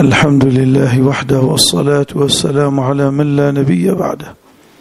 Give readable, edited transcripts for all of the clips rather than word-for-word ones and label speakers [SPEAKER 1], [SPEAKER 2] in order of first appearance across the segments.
[SPEAKER 1] الحمد لله وحده والصلاة والسلام على من لا نبي بعده.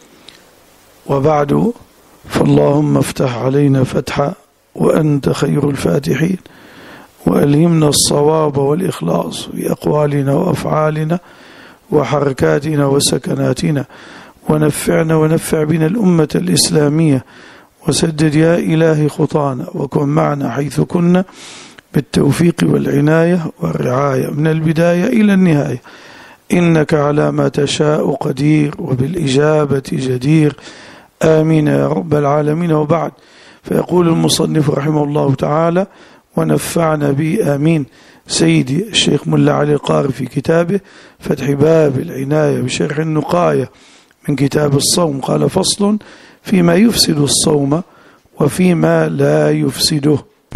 [SPEAKER 1] وبعد، فاللهم افتح علينا فتحا وأنت خير الفاتحين، وألهمنا الصواب والإخلاص في أقوالنا وأفعالنا وحركاتنا وسكناتنا، ونفعنا ونفع بنا الأمة الإسلامية، وسدد يا إلهي خطانا، وكن معنا حيث كنا بالتوفيق والعناية والرعاية من البداية إلى النهاية، إنك على ما تشاء قدير وبالإجابة جدير، آمين يا رب العالمين. وبعد، فيقول المصنف رحمه الله تعالى: ونفعنا به آمين. سيدي الشيخ ملا علي القاري في كتابه فتح باب العناية بشرح النقاية من كتاب الصوم قال: فصل فيما يفسد الصوم وفيما لا يفسده.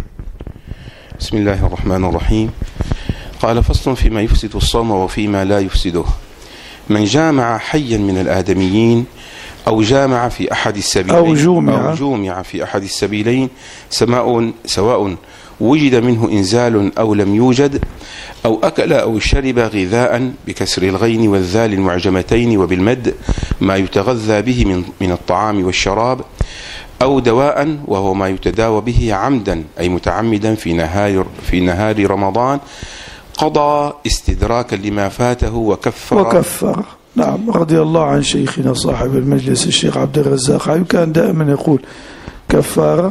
[SPEAKER 2] بسم الله الرحمن الرحيم. قال: فصل فيما يفسد الصوم وفيما لا يفسده: من جامع حيا من الآدميين أو جامع في أحد السبيلين أو جومع في أحد السبيلين سواء وجد منه إنزال أو لم يوجد، أو أكل أو شرب غذاء بكسر الغين والذال المعجمتين وبالمد ما يتغذى به من الطعام والشراب، أو دواء وهو ما يتداوى به عمدا أي متعمدا في نهار رمضان، قضى استدراكا لما فاته وكفر.
[SPEAKER 1] نعم، رضي الله عن شيخنا صاحب المجلس الشيخ عبد الرزاق، كان دائما يقول: كفارة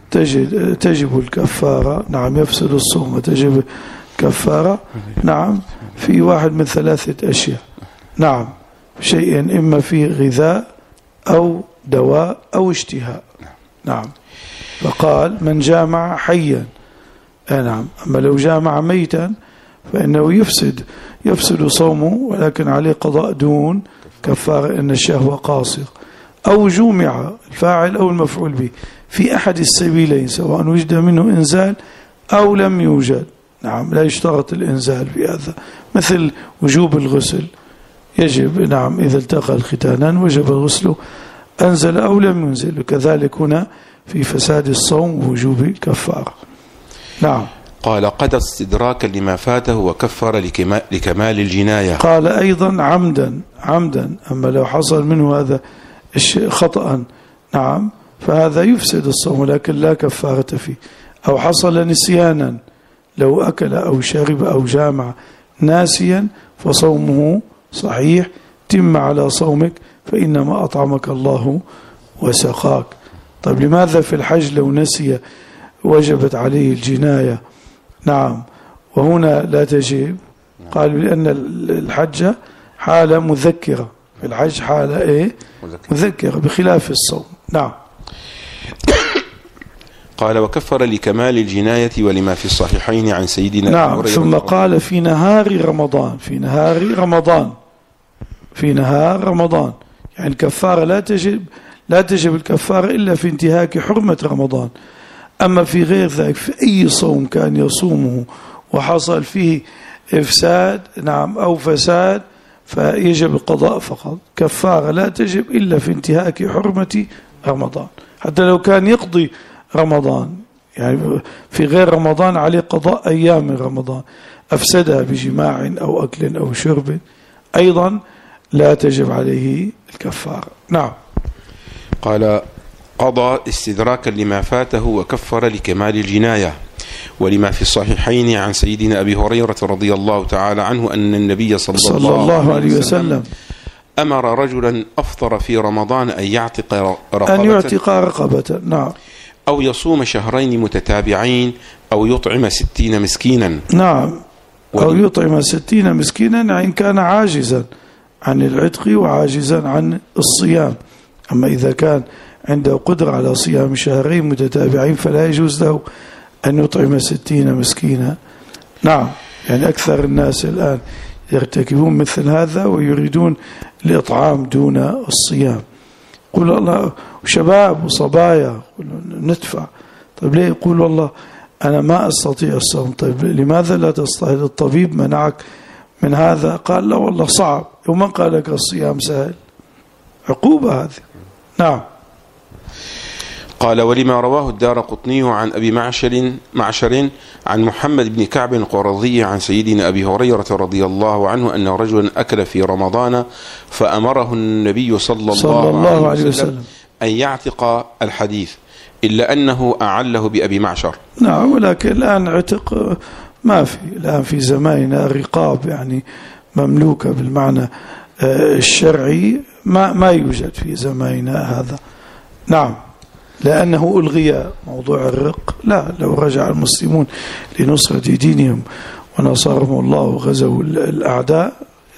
[SPEAKER 1] تجب الكفارة، نعم، يفسد الصوم تجب كفارة، نعم، في واحد من ثلاثة أشياء، نعم، شيء إما في غذاء أو دواء أو اشتهاء، نعم. فقال: من جامع حيا، نعم، أما لو جامع ميتا فإنه يفسد صومه، ولكن عليه قضاء دون كفارة إن الشهوة قاصر. أو جومع، الفاعل أو المفعول به، في أحد السبيلين سواء وجد منه إنزال أو لم يوجد، نعم، لا يشترط الإنزال في هذا، مثل وجوب الغسل، يجب، نعم، إذا التقى الختانان وجب الغسل أنزل أو لم ينزل، وكذلك هنا في فساد الصوم ووجوب الكفارة، نعم.
[SPEAKER 2] قال: قضى استدراكا لما فاته وكفر لكمال الجناية.
[SPEAKER 1] قال أيضا: عمدا، أما لو حصل منه هذا الشيء خطأ، نعم، فهذا يفسد الصوم لكن لا كفارة فيه. أو حصل نسيانا، لو أكل أو شرب أو جامع ناسيا فصومه صحيح، تم على صومك، فإنما أطعمك الله وسقاك. طيب، لماذا في الحج لو نسي وجبت عليه الجناية، نعم، وهنا لا تجب؟ قالوا لأن الحج حالة مذكرة، في الحج حالة مذكرة بخلاف الصوم، نعم.
[SPEAKER 2] قال: وكفر لكمال الجناية ولما في الصحيحين عن سيدنا،
[SPEAKER 1] نعم. ثم قال: في نهار رمضان، يعني الكفارة لا تجب الكفارة إلا في انتهاك حرمة رمضان. أما في غير ذلك، في أي صوم كان يصومه وحصل فيه إفساد، نعم، أو فساد، فيجب القضاء فقط. كفارة لا تجب إلا في انتهاك حرمة رمضان، حتى لو كان يقضي رمضان، يعني في غير رمضان عليه قضاء أيام من رمضان أفسدها بجماع أو أكل أو شرب، أيضا لا تجب عليه الكفارة، نعم.
[SPEAKER 2] قال: قضى استدراكا لما فاته وكفر لكمال الجناية ولما في الصحيحين عن سيدنا أبي هريرة رضي الله تعالى عنه أن النبي صلى الله عليه وسلم أمر رجلا أفطر في رمضان أن يعتق
[SPEAKER 1] رقبة، نعم،
[SPEAKER 2] أو يصوم شهرين متتابعين، أو يطعم 60 مسكينا،
[SPEAKER 1] نعم، أو يطعم 60 مسكينا إن كان عاجزا عن العتق وعاجزا عن الصيام. أما إذا كان عنده قدرة على صيام شهرين متتابعين فلا يجوز له أن يطعم 60 مسكينا، نعم. يعني أكثر الناس الآن يرتكبون مثل هذا ويريدون الإطعام دون الصيام. يقول الله، شباب وصبايا ندفع، طيب ليه؟ يقول والله أنا ما أستطيع الصوم. طيب لماذا لا تستطيع؟ الطبيب منعك من هذا؟ قال لا والله صعب. ومن قال لك الصيام سهل؟ عقوبة هذه، نعم.
[SPEAKER 2] قال ولما رواه الدارقطني عن أبي معشر عن محمد بن كعب القرظي عن سيدنا أبي هريرة رضي الله عنه أن رجلا أكل في رمضان فأمره النبي صلى الله عليه وسلم أن يعتق الحديث إلا أنه أعله بأبي معشر.
[SPEAKER 1] نعم، ولكن الآن عتق ما في، الآن في زماننا رقاب يعني مملوكة بالمعنى الشرعي ما يوجد في زماننا هذا. نعم، لأنه ألغي موضوع الرق. لا، لو رجع المسلمون لنصرة دينهم ونصرهم الله وغزوا الأعداء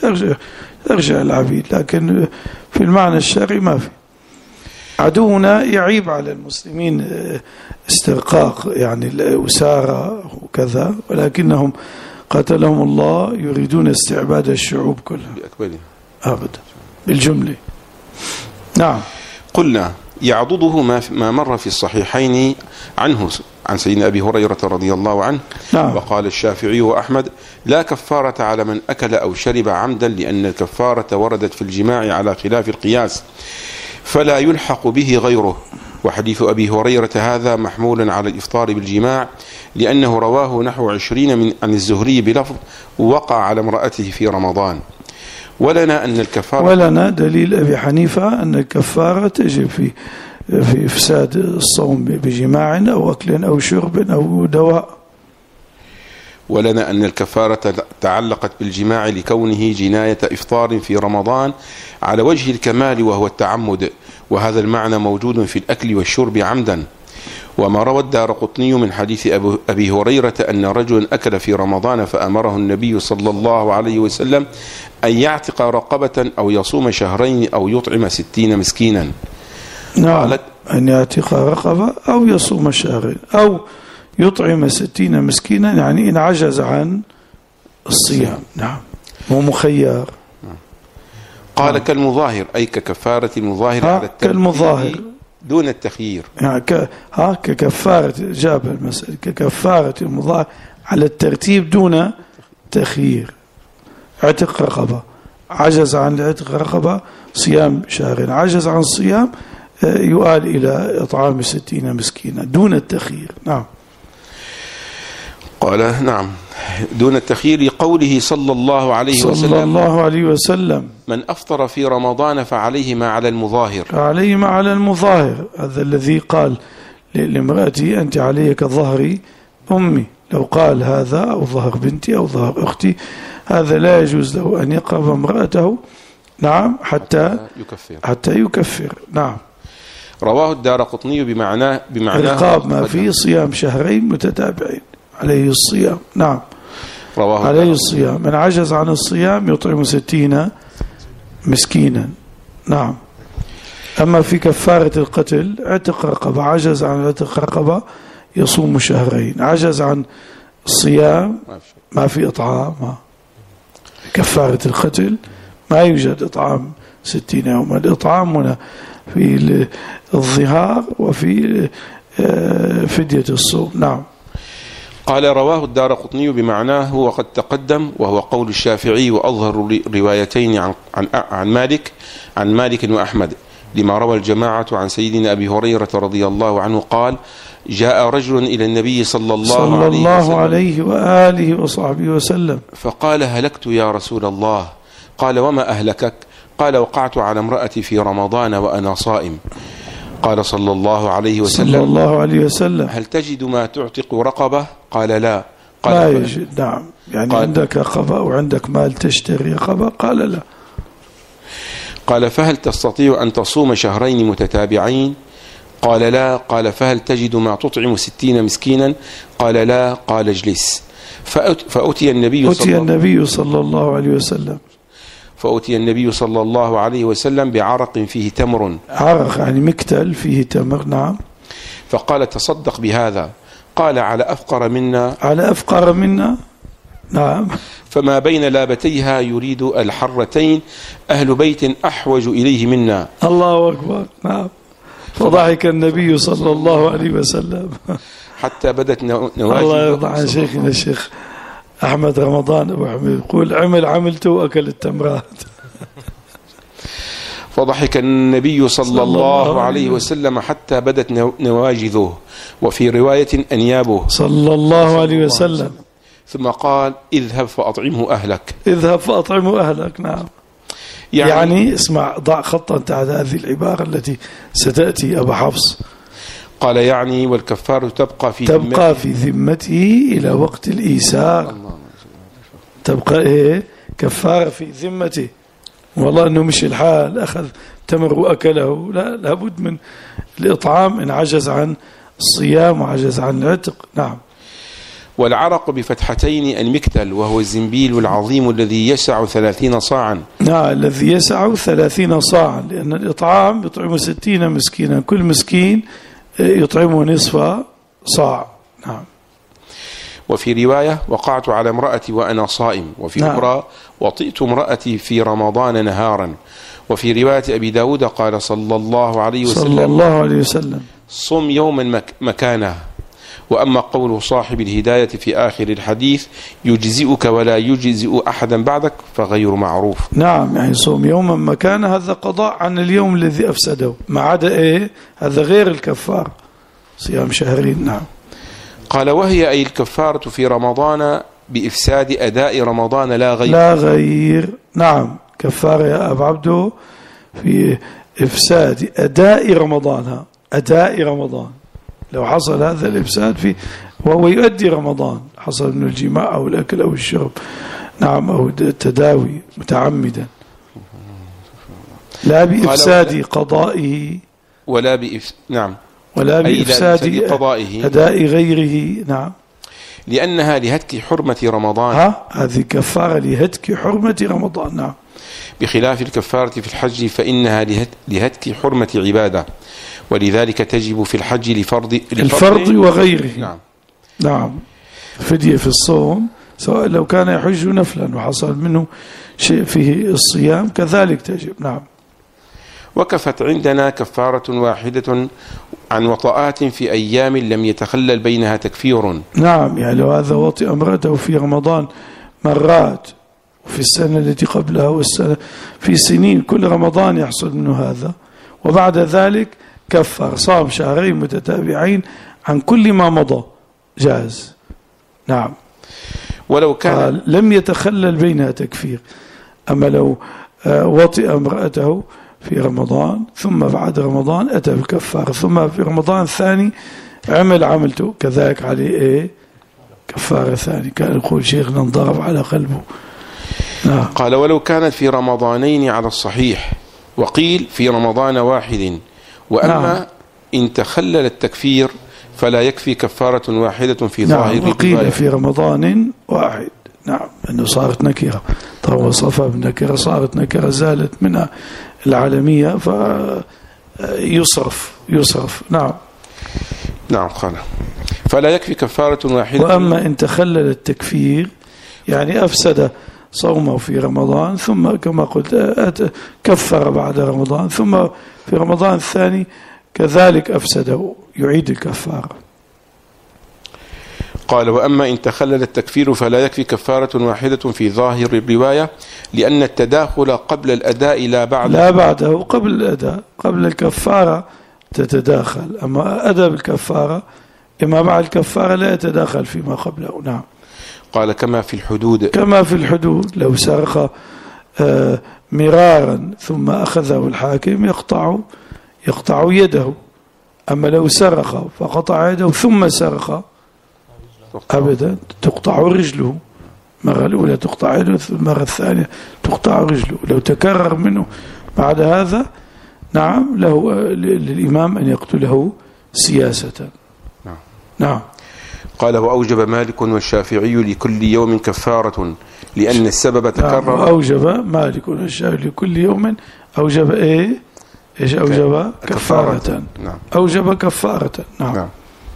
[SPEAKER 1] يرجع العبيد، لكن في المعنى الشرعي ما في. عدونا يعيب على المسلمين استرقاق يعني الأسارة وكذا، ولكنهم قتلهم الله يريدون استعباد الشعوب كلها
[SPEAKER 2] بأكملها
[SPEAKER 1] أبدا بالجملة. نعم.
[SPEAKER 2] قلنا يعضده ما مر في الصحيحين عنه عن سيدنا أبي هريرة رضي الله عنه.
[SPEAKER 1] نعم.
[SPEAKER 2] وقال الشافعي وأحمد لا كفارة على من أكل أو شرب عمدا، لأن الكفارة وردت في الجماع على خلاف القياس فلا يلحق به غيره. وحديث أبي هريرة هذا محمول على الإفطار بالجماع، لأنه رواه نحو 20 عن الزهري بلفظ وقع على امرأته في رمضان. ولنا أن الكفارة، ولنا
[SPEAKER 1] دليل أبي حنيفة أن الكفارة تجب في إفساد الصوم بجماع أو أكل أو شرب أو دواء.
[SPEAKER 2] ولنا أن الكفارة تعلقت بالجماع لكونه جناية إفطار في رمضان على وجه الكمال وهو التعمد، وهذا المعنى موجود في الأكل والشرب عمدا. وما روى الدارقطني من حديث أبي هريرة أن رجلا أكل في رمضان فأمره النبي صلى الله عليه وسلم أن يعتق رقبة أو يصوم شهرين أو يطعم 60 مسكينا.
[SPEAKER 1] نعم، أن يعتق رقبة أو يصوم شهرين أو يطعم 60 مسكينا، يعني إن عجز عن الصيام. نعم، هو مخير.
[SPEAKER 2] قال كالمظاهر، أي ككفارة المظاهر على
[SPEAKER 1] كالمظاهر
[SPEAKER 2] دون التخيير،
[SPEAKER 1] يعني ككفارة، جاب المسألة ككفارة المظاهر على الترتيب دون تخيير. اعتق رقبة، عجز عن اعتق رقبة صيام شهرين، عجز عن الصيام يؤال إلى إطعام 60 مسكينا دون التخيير. نعم.
[SPEAKER 2] قال نعم دون التخيير لقوله صلى الله عليه وسلم من أفطر في رمضان فعليه ما على المظاهر،
[SPEAKER 1] فعليه ما على المظاهر. هذا الذي قال لامرأتي أنت علي كظهر أمي، لو قال هذا أو ظهر بنتي أو ظهر أختي، هذا لا يجوز له أن يقرب امرأته. نعم، حتى يكفر. نعم.
[SPEAKER 2] رواه الدارقطني بمعناه
[SPEAKER 1] رقاب ما فيه صيام شهرين متتابعين عليه الصيام. نعم، عليه الصيام. من عجز عن الصيام يطعم 60 مسكينا. نعم. أما في كفارة القتل اعتق رقبة، عجز عن اعتق رقبة يصوم شهرين، عجز عن الصيام ما في إطعام. كفارة القتل ما يوجد إطعام 60 يوما. الإطعام هنا في الظهار وفي فدية الصوم. نعم.
[SPEAKER 2] قال رواه الدارقطني بمعناه وقد تقدم، وهو قول الشافعي وأظهر روايتين عن مالك وأحمد، لما روى الجماعة عن سيدنا أبي هريرة رضي الله عنه قال جاء رجل إلى النبي صلى الله
[SPEAKER 1] عليه وآله وصحبه وسلم
[SPEAKER 2] فقال هلكت يا رسول الله. قال وما أهلكك؟ قال وقعت على امرأتي في رمضان وأنا صائم. قال صلى الله عليه وسلم هل تجد ما تعتق رقبة؟ قال لا. قال
[SPEAKER 1] لا يجد. نعم، يعني عندك رقبة وعندك مال تشتري رقبة؟ قال لا.
[SPEAKER 2] قال فهل تستطيع أن تصوم شهرين متتابعين؟ قال لا. قال فهل تجد ما تطعم 60 مسكينا؟ قال لا. قال اجلس. فأتي النبي صلى الله عليه وسلم بعرق فيه تمر.
[SPEAKER 1] عرق يعني مكتل فيه تمر. نعم.
[SPEAKER 2] فقال تصدق بهذا. قال على أفقر منا.
[SPEAKER 1] نعم.
[SPEAKER 2] فما بين لابتيها يريد الحرتين أهل بيت أحوج إليه منا.
[SPEAKER 1] الله أكبر. نعم. فضحك النبي صلى الله عليه وسلم
[SPEAKER 2] حتى بدت نواجذ.
[SPEAKER 1] الله يرضى عن شيخنا الشيخ أحمد رمضان أبو حميد، يقول عملته وأكل التمرات.
[SPEAKER 2] فضحك النبي صلى الله عليه وسلم حتى بدت نواجذه، وفي رواية أنيابه
[SPEAKER 1] صلى الله عليه وسلم.
[SPEAKER 2] ثم قال اذهب فأطعمه أهلك.
[SPEAKER 1] اذهب فأطعمه أهلك. نعم. يعني اسمع، ضع خطا تحت هذه العبارة التي ستأتي أبا حفص.
[SPEAKER 2] قال يعني والكفارة تبقى في
[SPEAKER 1] ذمته إلى وقت الإيسار. تبقى إيه؟ كفارة في ذمته. والله أنه مش الحال أخذ تمر وأكله، لا، لابد من الإطعام إن عجز عن الصيام وعجز عن العتق. نعم.
[SPEAKER 2] والعرق بفتحتين المكتل، وهو الزنبيل العظيم الذي يسع 30 صاعا.
[SPEAKER 1] نعم، الذي يسع 30 صاعا، لأن الإطعام يطعم 60 مسكينا، كل مسكين يطعمه نصف صاع. نعم.
[SPEAKER 2] وفي رواية وقعت على امرأتي وأنا صائم، وفي أخرى وطئت امرأتي في رمضان نهارا. وفي رواية أبي داود قال صلى الله عليه وسلم صم يوما مكانه. وأما قول صاحب الهداية في آخر الحديث يجزئك ولا يجزئ أحدا بعدك فغير معروف.
[SPEAKER 1] نعم، يعني صوم يوما مكانه، هذا قضاء عن اليوم الذي أفسده، ما عدا إيه؟ هذا غير الكفار، صيام شهرين. نعم.
[SPEAKER 2] قال وهي أي الكفارة في رمضان بإفساد أداء رمضان لا
[SPEAKER 1] غير. نعم، كفارة يا أبا عبده في إفساد أداء رمضان. أداء رمضان لو حصل هذا الإفساد فيه وهو يؤدي رمضان، حصل من الجماع أو الأكل أو الشرب، نعم، أو التداوي متعمدا، لا بإفساد قضائه
[SPEAKER 2] ولا بإفساد
[SPEAKER 1] قضائه أداء غيره. نعم.
[SPEAKER 2] لأنها لهتك حرمة رمضان.
[SPEAKER 1] هذه كفارة لهتك حرمة رمضان. نعم.
[SPEAKER 2] بخلاف الكفارة في الحج فإنها لهتك حرمة عبادة، ولذلك تجب في الحج الفرض
[SPEAKER 1] وغيره. نعم. فدية في الصوم سواء لو كان يحج نفلا وحصل منه شيء فيه الصيام كذلك تجب. نعم.
[SPEAKER 2] وكفت عندنا كفارة واحدة عن وطئات في أيام لم يتخلل بينها تكفير.
[SPEAKER 1] نعم، يعني لو هذا وطئ امرأته في رمضان مرات، وفي السنة التي قبلها والسنة في سنين كل رمضان يحصل منه هذا، وبعد ذلك كفر، صام شهرين متتابعين عن كل ما مضى، جاز. نعم.
[SPEAKER 2] ولو كان
[SPEAKER 1] لم يتخلل بينها تكفير. أما لو وطئ امرأته في رمضان ثم بعد رمضان أتى بالكفارة، ثم في رمضان الثاني عملته كذلك عليه إيه؟ كفارة ثاني. كان يقول شيخنا انضرب على قلبه. نعم.
[SPEAKER 2] قال ولو كانت في رمضانين على الصحيح، وقيل في رمضان واحد. وأما إن تخلل التكفير فلا يكفي كفارة واحدة في ظاهر.
[SPEAKER 1] وقيل في رمضان واحد. نعم، أنه صارت نكرة، طبعا وصفها بنكرة، صارت نكرة زالت منها العالمية فيصرف. نعم.
[SPEAKER 2] قال فلا يكفي كفارة واحدة.
[SPEAKER 1] وأما إن تخلل التكفير يعني أفسد صومه في رمضان ثم كما قلت كفر بعد رمضان، ثم في رمضان الثاني كذلك أفسده، يعيد الكفارة.
[SPEAKER 2] قال وأما إن تخلل التكفير فلا يكفي كفارة واحدة في ظاهر الرواية، لأن التداخل قبل الأداء لا بعده.
[SPEAKER 1] قبل الأداء، قبل الكفارة تتداخل، أما أداء الكفارة إما بعد الكفارة لا يتداخل فيما قبله. نعم.
[SPEAKER 2] قال كما في الحدود
[SPEAKER 1] لو سرق مرارا ثم أخذه الحاكم يقطع يده، أما لو سرق فقطع يده ثم سرق أبدا تقطع رجله، المرة الأولى تقطع يده، المرة الثانية تقطع رجله. لو تكرر منه بعد هذا، نعم، له للإمام أن يقتله سياسة. نعم.
[SPEAKER 2] قال وأوجب مالك والشافعي لكل يوم كفارة لأن السبب تكرر.
[SPEAKER 1] وأوجب مالك والشافعي لكل يوم أوجب إيش أوجب كفارة.
[SPEAKER 2] نعم.
[SPEAKER 1] أوجب كفارة. نعم.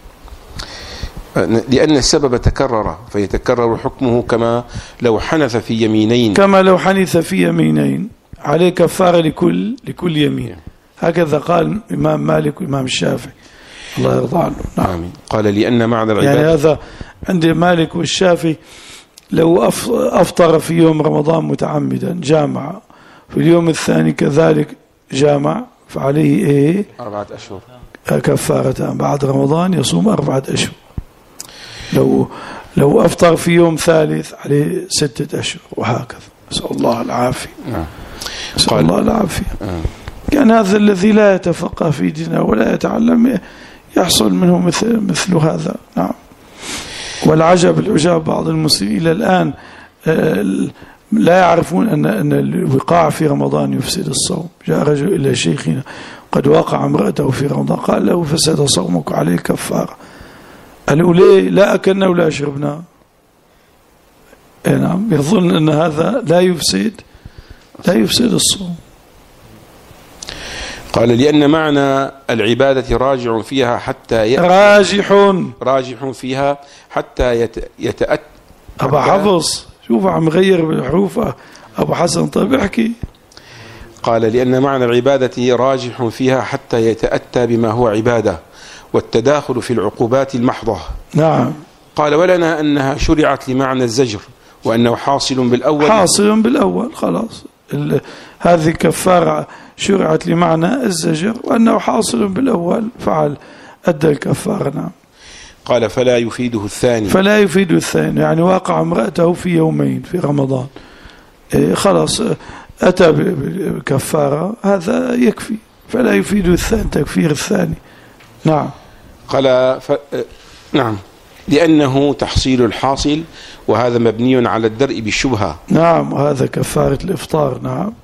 [SPEAKER 2] لأن السبب تكرر فيتكرر حكمه كما لو حنث في يمينين عليه كفارة لكل يمين. هكذا قال إمام مالك وإمام الشافعي الله يرضى عنه. نعم. قال لأن معنى العبادة،
[SPEAKER 1] يعني هذا عند مالك والشافعي لو أفطر في يوم رمضان متعمدا جامع، في اليوم الثاني كذلك جامع فعليه إيه
[SPEAKER 2] 4 أشهر
[SPEAKER 1] كفارتان، بعد رمضان يصوم 4 أشهر. لو أفطر في يوم ثالث عليه 6 أشهر وهكذا. نسأل الله العافية. نسأل الله العافية. كان هذا الذي لا يتفقه في دينه ولا يتعلم يحصل منه مثل هذا. نعم. والعجب العجاب بعض المسلمين إلى الآن لا يعرفون أن الوقاع في رمضان يفسد الصوم. جاء رجل إلى شيخنا قد وقع امرأته في رمضان، قال له فسد صومك عليه كفارة. قالوا ليه؟ لا أكلنا ولا شربنا. نعم. يظن أن هذا لا يفسد الصوم.
[SPEAKER 2] قال لأن معنى العبادة راجع فيها حتى راجح فيها حتى يتأتى.
[SPEAKER 1] أبا حفص شوف عم غير بالحروف. أبو حسن طيب احكي.
[SPEAKER 2] قال لأن معنى العبادة راجح فيها حتى يتأتى بما هو عبادة، والتداخل في العقوبات المحضة.
[SPEAKER 1] نعم.
[SPEAKER 2] قال ولنا أنها شرعت لمعنى الزجر، وأنه حاصل بالأول
[SPEAKER 1] خلاص. هذه كفارة شرعت لمعنى الزجر، وأنه حاصل بالأول فعل أدى الكفارة. نعم.
[SPEAKER 2] قال فلا يفيده الثاني
[SPEAKER 1] يعني واقع امرأته في يومين في رمضان، خلاص أتى بكفارة، هذا يكفي، فلا يفيد الثاني تكفير الثاني. نعم.
[SPEAKER 2] قال نعم لأنه تحصيل الحاصل، وهذا مبني على الدرء بالشبهة.
[SPEAKER 1] نعم. وهذا كفارة الإفطار. نعم.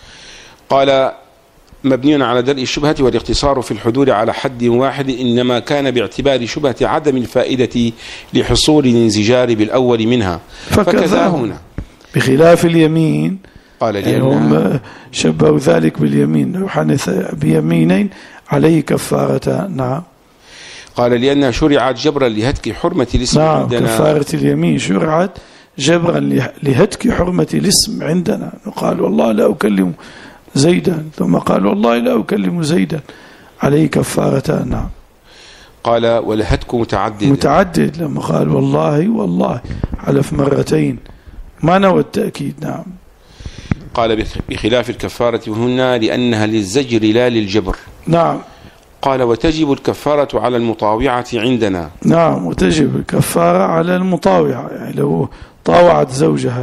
[SPEAKER 2] قال مبني على درء الشبهة والاقتصار في الحدود على حد واحد، إنما كان باعتبار شبهة عدم الفائدة لحصول الانزجار بالأول منها، فكذا هنا
[SPEAKER 1] بخلاف اليمين.
[SPEAKER 2] قال
[SPEAKER 1] لأنهم شبهوا ذلك باليمين، لو حنث بيمينين عليه كفارتان. نعم.
[SPEAKER 2] قال لأنها شرعت جبرا لهتك حرمة الاسم.
[SPEAKER 1] نعم.
[SPEAKER 2] عندنا
[SPEAKER 1] كفارة اليمين شرعت جبرا لهتك حرمة الاسم عندنا. قال والله لا أكلم زيدا، ثم قال والله لا أكلم زيدا، عليه كفارتان. نعم.
[SPEAKER 2] قال ولهتك متعدد
[SPEAKER 1] لما قال والله حلف مرتين ما نوى التأكيد. نعم.
[SPEAKER 2] قال بخلاف الكفارة هنا لأنها للزجر لا للجبر.
[SPEAKER 1] نعم.
[SPEAKER 2] قال وتجب الكفارة على المطاوعة عندنا.
[SPEAKER 1] نعم. وتجب الكفارة على المطاوعة، يعني لو طاوعت زوجها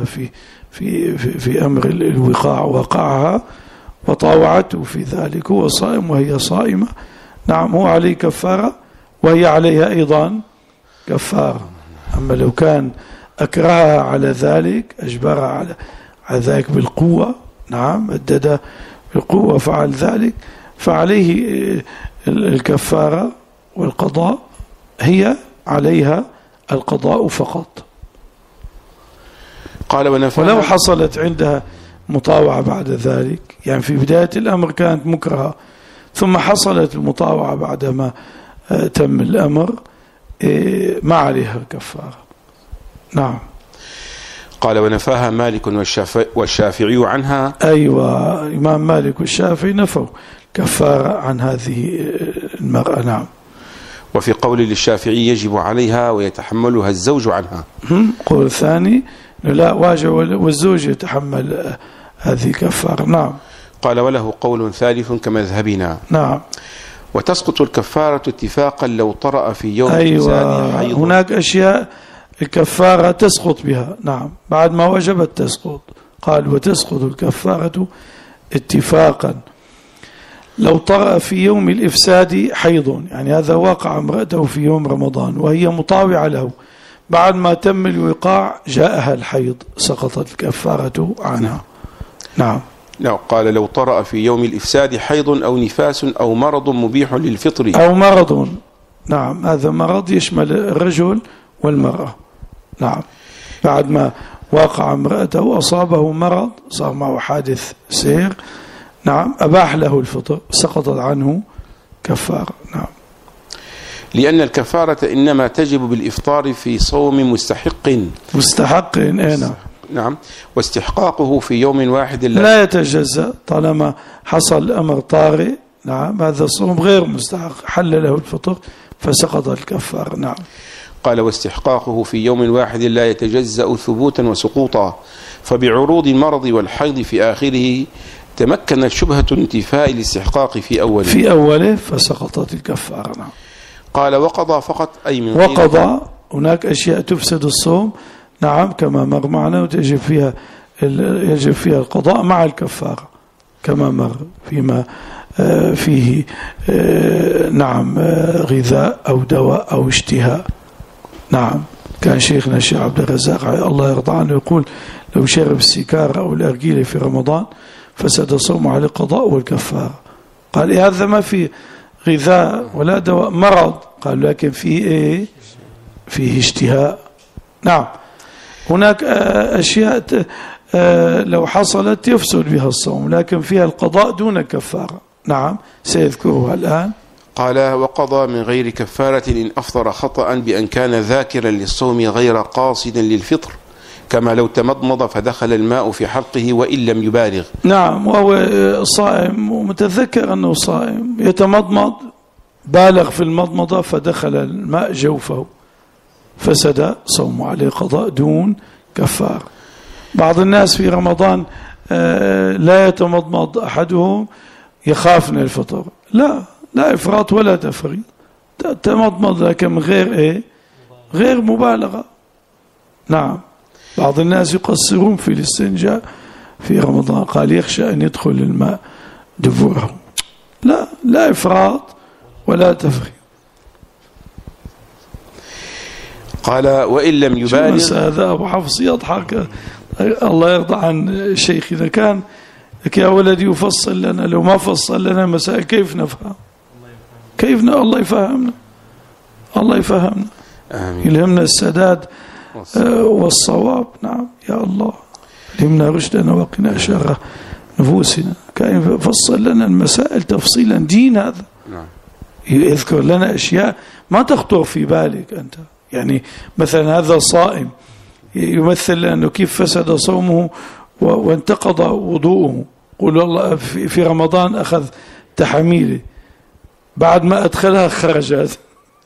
[SPEAKER 1] في أمر الوقاع وقعها وطاوعته في ذلك، هو صائم وهي صائمة، نعم هو عليه كفارة وهي عليها أيضا كفارة. أما لو كان أكرهها على ذلك، أجبرها على ذلك بالقوة، نعم أدد بالقوة فعل ذلك، فعليه الكفارة والقضاء، هي عليها القضاء فقط.
[SPEAKER 2] قال
[SPEAKER 1] ولو حصلت عندها مطاوعة بعد ذلك، يعني في بداية الأمر كانت مكرهة ثم حصلت المطاوعة بعدما تم الأمر، ما عليها كفارة. نعم.
[SPEAKER 2] قال ونفاها مالك والشافعي عنها.
[SPEAKER 1] أيوة، إمام مالك والشافعي نفوا كفارة عن هذه المرأة. نعم.
[SPEAKER 2] وفي قول للشافعي يجب عليها ويتحملها الزوج عنها.
[SPEAKER 1] قول ثاني لا، واجب والزوج يتحمل هذه كفارة. نعم.
[SPEAKER 2] قال وله قول ثالث كمذهبنا.
[SPEAKER 1] نعم.
[SPEAKER 2] وتسقط الكفارة اتفاقا لو طرأ في يوم
[SPEAKER 1] أيوة، هناك أشياء الكفارة تسقط بها. نعم. بعد ما وجبت تسقط. قال وتسقط الكفارة اتفاقا لو طرأ في يوم الإفساد حيض، يعني هذا واقع امرأته في يوم رمضان وهي مطاوعة له، بعد ما تم الوقاع جاءها الحيض، سقطت الكفارة عنها. نعم.
[SPEAKER 2] لا، قال لو طرأ في يوم الإفساد حيض أو نفاس أو مرض مبيح للفطر.
[SPEAKER 1] أو مرض. نعم. هذا مرض يشمل الرجل والمرأة. نعم. بعد ما واقع امرأته وأصابه مرض، صار معه حادث سير، نعم أباح له الفطر، سقطت عنه كفارة. نعم.
[SPEAKER 2] لأن الكفارة إنما تجب بالإفطار في صوم مستحق.
[SPEAKER 1] أنا.
[SPEAKER 2] نعم. واستحقاقه في يوم واحد
[SPEAKER 1] لا يتجزأ طالما حصل أمر طارئ. نعم. هذا الصوم غير مستحق، حل له الفطر فسقط الكفارة. نعم.
[SPEAKER 2] قال واستحقاقه في يوم واحد لا يتجزأ ثبوتا وسقوطا، فبعروض المرض والحيض في آخره تمكنت شبهة انتفاء الاستحقاق في
[SPEAKER 1] أوله فسقطت الكفارة. نعم.
[SPEAKER 2] قال وقضى فقط أي من
[SPEAKER 1] وقضى. هناك أشياء تفسد الصوم، نعم، كما مر معنا، ويجب فيها القضاء مع الكفارة كما مر فيما فيه نعم غذاء أو دواء أو اشتهاء. نعم. كان شيخنا الشيخ عبد الرزاق الله يرضى عنه يقول لو شرب السيكارة أو الأرجيلة في رمضان فسد صومه على القضاء والكفارة. قال هذا ما في غذاء ولا دواء، مرض. قال لكن فيه فيه اشتهاء. نعم. هناك أشياء لو حصلت يفسد بها الصوم لكن فيها القضاء دون كفارة. نعم، سيذكرها الآن.
[SPEAKER 2] قال وقضى من غير كفارة إن أفطر خطأ بأن كان ذاكرا للصوم غير قاصدا للفطر، كما لو تمضمض فدخل الماء في حلقه وإن لم يبالغ.
[SPEAKER 1] نعم، وهو صائم ومتذكر أنه صائم، يتمضمض، بالغ في المضمضة فدخل الماء جوفه، فسد صومه، عليه قضاء دون كفار. بعض الناس في رمضان لا يتمضمض أحدهم يخاف من الفطر. لا إفراط ولا تفريط، تمضمض لكن من غير غير مبالغة. نعم. بعض الناس يقصرون في الاستنجاء في رمضان، قال يخشى أن يدخل الماء دبره. لا إفراط ولا تفريط.
[SPEAKER 2] قال وإن لم يبالغ.
[SPEAKER 1] هذا أبو حفص يضحك، الله يرضى عن شيخنا، كان يا ولدي يفصل لنا، لو ما فصل لنا مسائل كيف نفهم؟ الله يفهمنا، الله يفهمنا. آمين. يلهمنا السداد والصواب. نعم يا الله، يلهمنا رشدنا وقنا شر نفوسنا. كان يفصل لنا المسائل تفصيلا، دين هذا. نعم. يذكر لنا أشياء ما تخطر في بالك أنت. يعني مثلا هذا صائم يمثل لأنه كيف فسد صومه وانتقض وضوءه. قول والله في رمضان أخذ تحميله، بعد ما أدخلها خرجت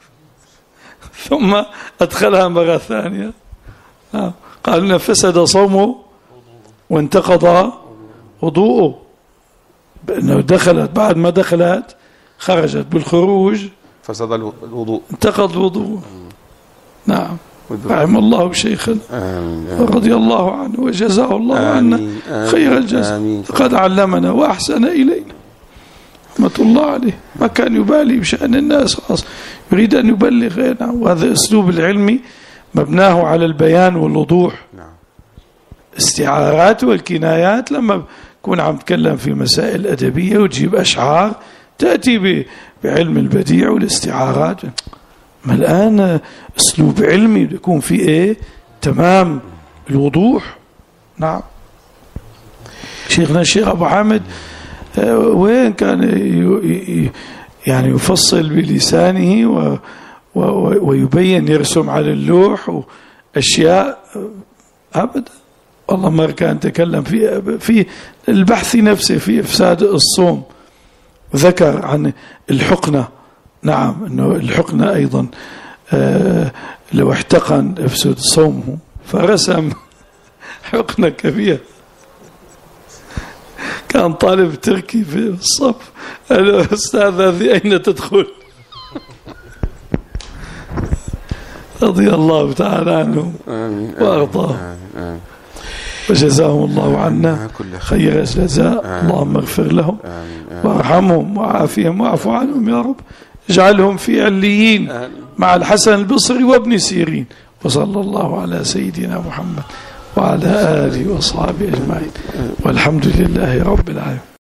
[SPEAKER 1] ثم أدخلها مرة ثانية. قال إن فسد صومه وانتقض وضوءه، بأنه دخلت، بعد ما دخلت خرجت، بالخروج
[SPEAKER 2] فسد الوضوء،
[SPEAKER 1] انتقض الوضوء. نعم. رحم الله شيخنا رضي الله عنه وجزاه الله عنا خير الجزاء، قد علمنا وأحسن إلينا، رحمة الله عليه. ما كان يبالي بشأن الناس، خاص يريد أن يبلغ. وهذا أسلوب العلم مبناه على البيان والوضوح. استعارات والكنايات لما كون عم تكلم في مسائل أدبية وتجيب أشعار تأتي بعلم البديع والاستعارات. ما الآن أسلوب علمي يكون فيه تمام الوضوح. نعم. شيخنا الشيخ أبو حامد وين كان يعني يفصل بلسانه ويبين، يرسم على اللوح وأشياء أبدا. والله ما كان تكلم في البحث نفسه في إفساد الصوم، وذكر عن الحقنة. نعم، أنه الحقنة أيضا لو احتقن يفسد صومه، فرسم حقنة كبيرة. كان طالب تركي في الصف، قال أستاذ هذه أين تدخل؟ رضي الله تعالى عنهم وأرضاهم وجزاهم الله عنا خير الجزاء. اللهم اغفر لهم وارحمهم وعافهم واعف عنهم يا رب، اجعلهم في عليين مع الحسن البصري وابن سيرين. وصلى الله على سيدنا محمد وعلى آله وصحبه أجمعين، والحمد لله رب العالمين.